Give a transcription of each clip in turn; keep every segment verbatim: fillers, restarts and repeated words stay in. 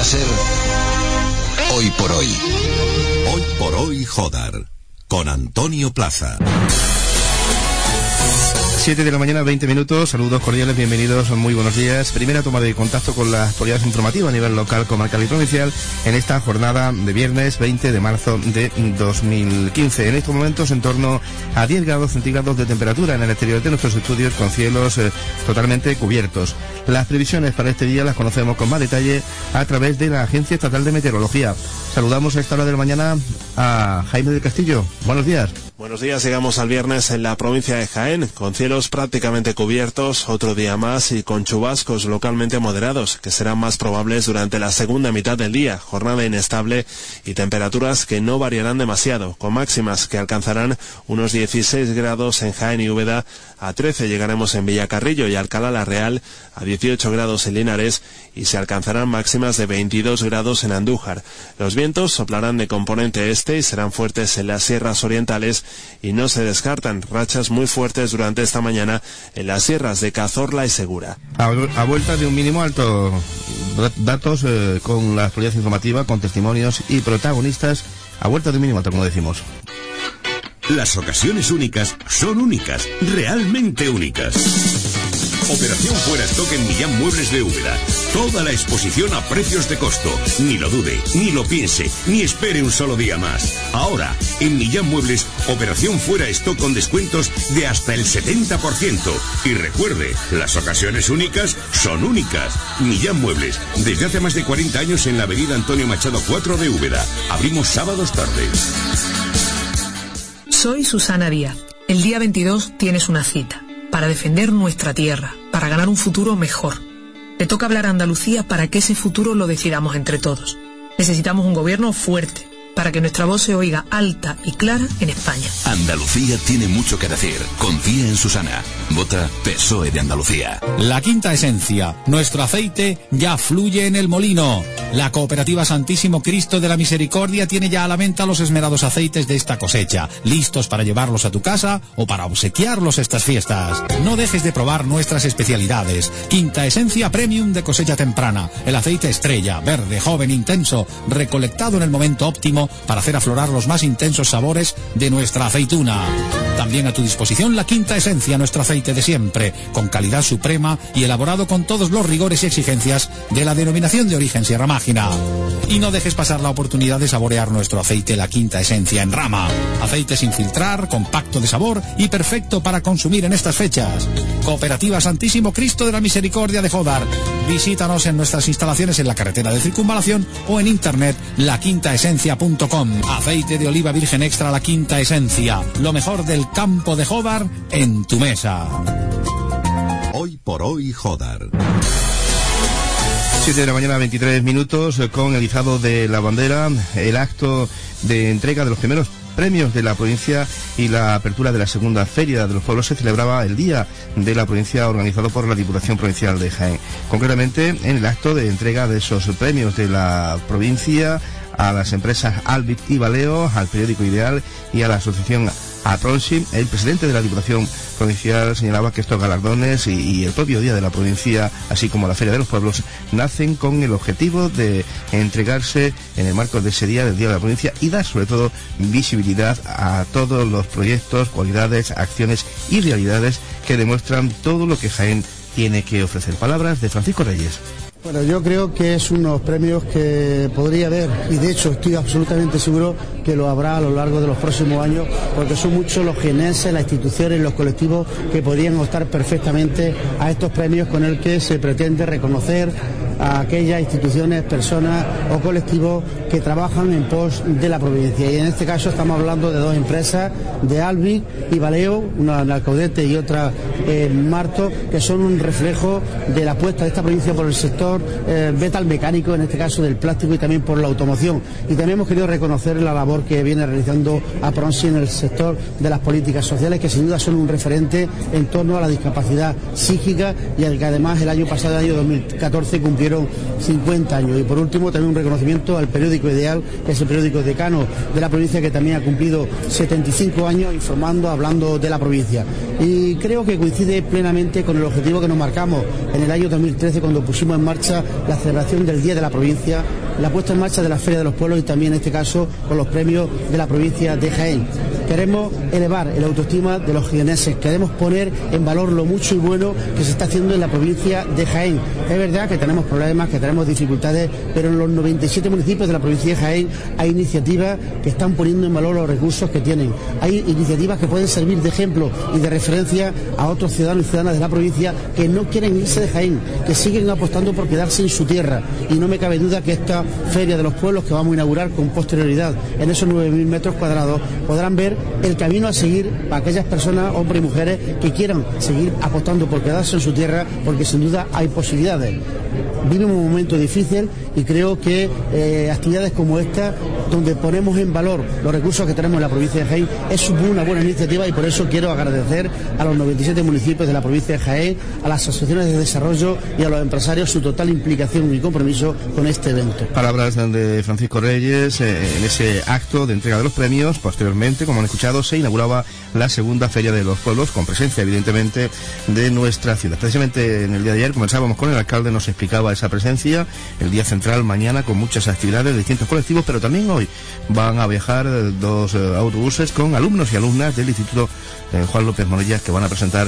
ser Hoy por Hoy. Hoy por Hoy Jodar, con Antonio Plaza. siete de la mañana, veinte minutos, saludos cordiales, bienvenidos, muy buenos días. Primera toma de contacto con la actualidad informativa a nivel local, comarcal y provincial en esta jornada de viernes veinte de marzo de dos mil quince. En estos momentos en torno a diez grados centígrados de temperatura en el exterior de nuestros estudios, con cielos eh, totalmente cubiertos. Las previsiones para este día las conocemos con más detalle a través de la Agencia Estatal de Meteorología. Saludamos a esta hora de la mañana a Jaime del Castillo. Buenos días. Buenos días, llegamos al viernes en la provincia de Jaén, con cielos prácticamente cubiertos, otro día más y con chubascos localmente moderados, que serán más probables durante la segunda mitad del día, jornada inestable y temperaturas que no variarán demasiado, con máximas que alcanzarán unos dieciséis grados en Jaén y Úbeda, a trece llegaremos en Villacarrillo y Alcalá la Real, a dieciocho grados en Linares y se alcanzarán máximas de veintidós grados en Andújar. Los vientos soplarán de componente este y serán fuertes en las sierras orientales y no se descartan rachas muy fuertes durante esta mañana en las sierras de Cazorla y Segura. A, a vuelta de un mínimo alto, datos eh, con la actualidad informativa, con testimonios y protagonistas, a vuelta de un mínimo alto, como decimos. Las ocasiones únicas son únicas, realmente únicas. Operación Fuera Stock en Millán Muebles de Úbeda. Toda la exposición a precios de costo. Ni lo dude, ni lo piense, ni espere un solo día más. Ahora, en Millán Muebles, Operación Fuera Stock con descuentos de hasta el setenta por ciento. Y recuerde, las ocasiones únicas son únicas. Millán Muebles, desde hace más de cuarenta años en la avenida Antonio Machado cuatro de Úbeda. Abrimos sábados tardes. Soy Susana Díaz. El día veintidós tienes una cita para defender nuestra tierra, para ganar un futuro mejor. Te toca hablar a Andalucía para que ese futuro lo decidamos entre todos. Necesitamos un gobierno fuerte, para que nuestra voz se oiga alta y clara en España. Andalucía tiene mucho que decir. Confía en Susana. Vota P S O E de Andalucía. La Quinta Esencia. Nuestro aceite ya fluye en el molino. La Cooperativa Santísimo Cristo de la Misericordia tiene ya a la venta los esmerados aceites de esta cosecha, listos para llevarlos a tu casa o para obsequiarlos estas fiestas. No dejes de probar nuestras especialidades. Quinta Esencia Premium de cosecha temprana. El aceite estrella, verde, joven, intenso, recolectado en el momento óptimo para hacer aflorar los más intensos sabores de nuestra aceituna. También a tu disposición la Quinta Esencia, nuestro aceite de siempre, con calidad suprema y elaborado con todos los rigores y exigencias de la denominación de origen Sierra Mágina. Y no dejes pasar la oportunidad de saborear nuestro aceite La Quinta Esencia en rama. Aceite sin filtrar, compacto de sabor y perfecto para consumir en estas fechas. Cooperativa Santísimo Cristo de la Misericordia de Jodar. Visítanos en nuestras instalaciones en la carretera de Circunvalación o en internet la quinta esencia punto com. Aceite de oliva virgen extra La Quinta Esencia. Lo mejor del campo de Jodar en tu mesa. Hoy por Hoy Jodar. siete de la mañana, veintitrés minutos, con el izado de la bandera, el acto de entrega de los primeros premios de la provincia y la apertura de la segunda Feria de los Pueblos se celebraba el Día de la Provincia, organizado por la Diputación Provincial de Jaén. Concretamente, en el acto de entrega de esos premios de la provincia a las empresas Albic y Valeo, al periódico Ideal y a la asociación APRONSI, el presidente de la Diputación Provincial señalaba que estos galardones y, y el propio Día de la Provincia, así como la Feria de los Pueblos, nacen con el objetivo de entregarse en el marco de ese Día, del Día de la Provincia, y dar sobre todo visibilidad a todos los proyectos, cualidades, acciones y realidades que demuestran todo lo que Jaén tiene que ofrecer. Palabras de Francisco Reyes. Bueno, yo creo que es unos premios que podría haber, y de hecho estoy absolutamente seguro que lo habrá a lo largo de los próximos años, porque son muchos los jienenses, las instituciones, los colectivos que podrían optar perfectamente a estos premios con el que se pretende reconocer a aquellas instituciones, personas o colectivos que trabajan en pos de la provincia. Y en este caso estamos hablando de dos empresas, de Albic y Valeo, una en Alcaudete y otra en Marto, que son un reflejo de la apuesta de esta provincia por el sector eh, metal mecánico, en este caso del plástico, y también por la automoción. Y también hemos querido reconocer la labor que viene realizando APRONSI en el sector de las políticas sociales, que sin duda son un referente en torno a la discapacidad psíquica, y al que además el año pasado, el año dos mil catorce, cumplieron cumplieron cincuenta años. Y por último también un reconocimiento al periódico Ideal, que es el periódico decano de la provincia, que también ha cumplido setenta y cinco años informando, hablando de la provincia. Y creo que coincide plenamente con el objetivo que nos marcamos en el año dos mil trece, cuando pusimos en marcha la celebración del Día de la Provincia, la puesta en marcha de la Feria de los Pueblos y también en este caso con los premios de la provincia de Jaén. Queremos elevar el autoestima de los jienenses, queremos poner en valor lo mucho y bueno que se está haciendo en la provincia de Jaén. Es verdad que tenemos problemas, que tenemos dificultades, pero en los noventa y siete municipios de la provincia de Jaén hay iniciativas que están poniendo en valor los recursos que tienen. Hay iniciativas que pueden servir de ejemplo y de referencia a otros ciudadanos y ciudadanas de la provincia que no quieren irse de Jaén, que siguen apostando por quedarse en su tierra. Y no me cabe duda que esta Feria de los Pueblos, que vamos a inaugurar con posterioridad en esos nueve mil metros cuadrados, podrán ver el camino a seguir para aquellas personas, hombres y mujeres, que quieran seguir apostando por quedarse en su tierra, porque sin duda hay posibilidades. Vivimos un momento difícil y creo que eh, actividades como esta, donde ponemos en valor los recursos que tenemos en la provincia de Jaén, es una buena iniciativa, y por eso quiero agradecer a los noventa y siete municipios de la provincia de Jaén, a las asociaciones de desarrollo y a los empresarios su total implicación y compromiso con este evento. Palabras de Francisco Reyes eh, en ese acto de entrega de los premios. Posteriormente, como han escuchado, se inauguraba la segunda Feria de los Pueblos, con presencia evidentemente de nuestra ciudad. Precisamente en el día de ayer conversábamos con el alcalde, nos explicaba esa presencia, el día central mañana con muchas actividades de distintos colectivos, pero también hoy van a viajar dos eh, autobuses con alumnos y alumnas del Instituto eh, Juan López Monellas, que van a presentar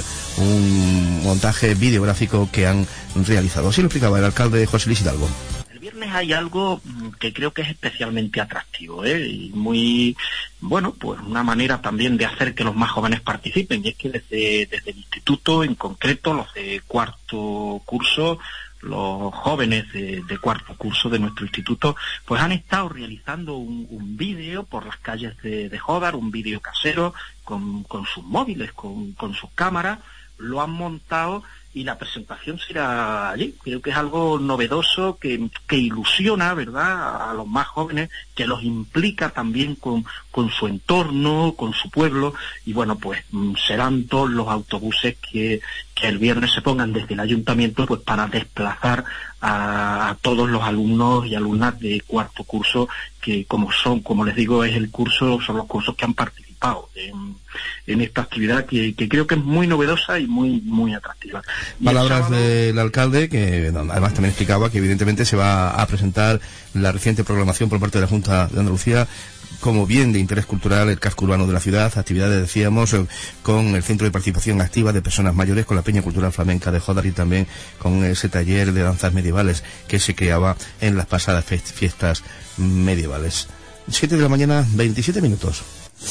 un montaje videográfico que han realizado. Así lo explicaba el alcalde José Luis Hidalgo. El viernes hay algo que creo que es especialmente atractivo, ¿eh? Y muy, bueno, pues una manera también de hacer que los más jóvenes participen, y es que desde, desde el instituto, en concreto los de cuarto curso, los jóvenes de, de cuarto curso de nuestro instituto, pues han estado realizando un, un vídeo por las calles de, de Jódar, un vídeo casero, con, con sus móviles, con, con sus cámaras, lo han montado y la presentación será allí. Creo que es algo novedoso, que, que ilusiona, ¿verdad?, a los más jóvenes, que los implica también con, con su entorno, con su pueblo, y bueno, pues serán todos los autobuses que, que el viernes se pongan desde el ayuntamiento, pues para desplazar a, a todos los alumnos y alumnas de cuarto curso, que como son, como les digo, es el curso, son los cursos que han participado en, en esta actividad, que, que creo que es muy novedosa y muy muy atractiva. Y palabras sábado... del alcalde, que además también explicaba que evidentemente se va a presentar la reciente programación por parte de la Junta de Andalucía como bien de interés cultural, el casco urbano de la ciudad, actividades, decíamos, con el Centro de Participación Activa de Personas Mayores, con la Peña Cultural Flamenca de Jódar, y también con ese taller de danzas medievales que se creaba en las pasadas fiestas medievales. siete de la mañana, veintisiete minutos.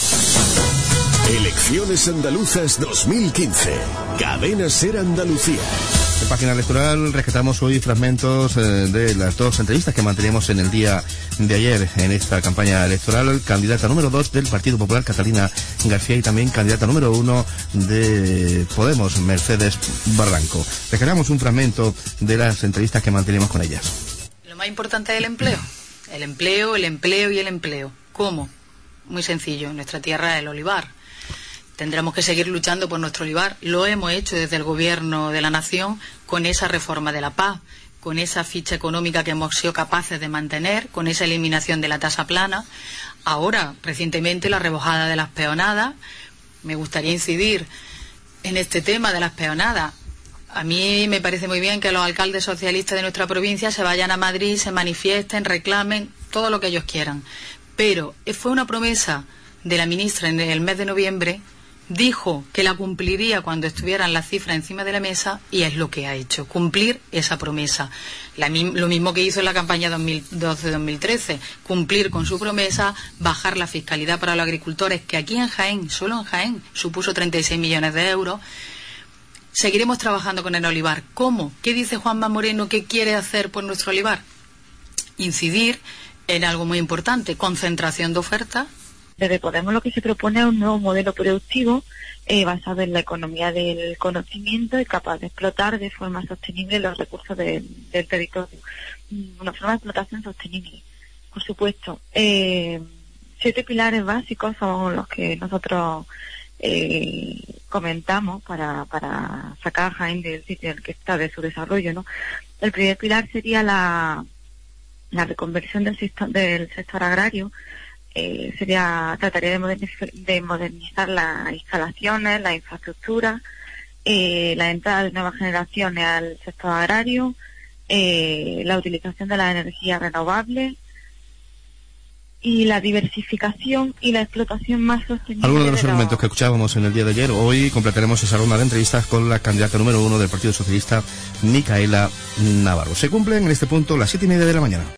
Elecciones andaluzas dos mil quince. Cadena Ser Andalucía. En página electoral rescatamos hoy fragmentos eh, de las dos entrevistas que manteníamos en el día de ayer en esta campaña electoral. Candidata número dos del Partido Popular, Catalina García, y también candidata número uno de Podemos, Mercedes Barranco. Rescatamos un fragmento de las entrevistas que manteníamos con ellas. Lo más importante es el empleo. El empleo, el empleo y el empleo. ¿Cómo? Muy sencillo. Nuestra tierra es el olivar. Tendremos que seguir luchando por nuestro olivar. Lo hemos hecho desde el Gobierno de la Nación con esa reforma de la P A, con esa ficha económica que hemos sido capaces de mantener, con esa eliminación de la tasa plana. Ahora, recientemente, la rebajada de las peonadas. Me gustaría incidir en este tema de las peonadas. A mí me parece muy bien que los alcaldes socialistas de nuestra provincia se vayan a Madrid, se manifiesten, reclamen, todo lo que ellos quieran. Pero fue una promesa de la ministra en el mes de noviembre. Dijo que la cumpliría cuando estuvieran las cifras encima de la mesa, y es lo que ha hecho, cumplir esa promesa. La, lo mismo que hizo en la campaña dos mil doce dos mil trece, cumplir con su promesa, bajar la fiscalidad para los agricultores, que aquí en Jaén, solo en Jaén, supuso treinta y seis millones de euros. Seguiremos trabajando con el olivar. ¿Cómo? ¿Qué dice Juanma Moreno que quiere hacer por nuestro olivar? Incidir en algo muy importante, concentración de oferta. Desde Podemos lo que se propone es un nuevo modelo productivo eh, basado en la economía del conocimiento y capaz de explotar de forma sostenible los recursos de, del territorio. Una forma de explotación sostenible, por supuesto. Eh, siete pilares básicos son los que nosotros eh, comentamos para, para sacar a Jaén del sitio en el que está de su desarrollo, ¿no? El primer pilar sería la, la reconversión del sector, del sector agrario. Eh, sería trataría de modernizar, de modernizar las instalaciones, la infraestructura, eh, la entrada de nuevas generaciones al sector agrario, eh, la utilización de las energías renovables y la diversificación y la explotación más sostenible. Algunos de los de elementos que escuchábamos en el día de ayer. Hoy completaremos esa ronda de entrevistas con la candidata número uno del Partido Socialista, Micaela Navarro. Se cumplen en este punto las siete y media de la mañana.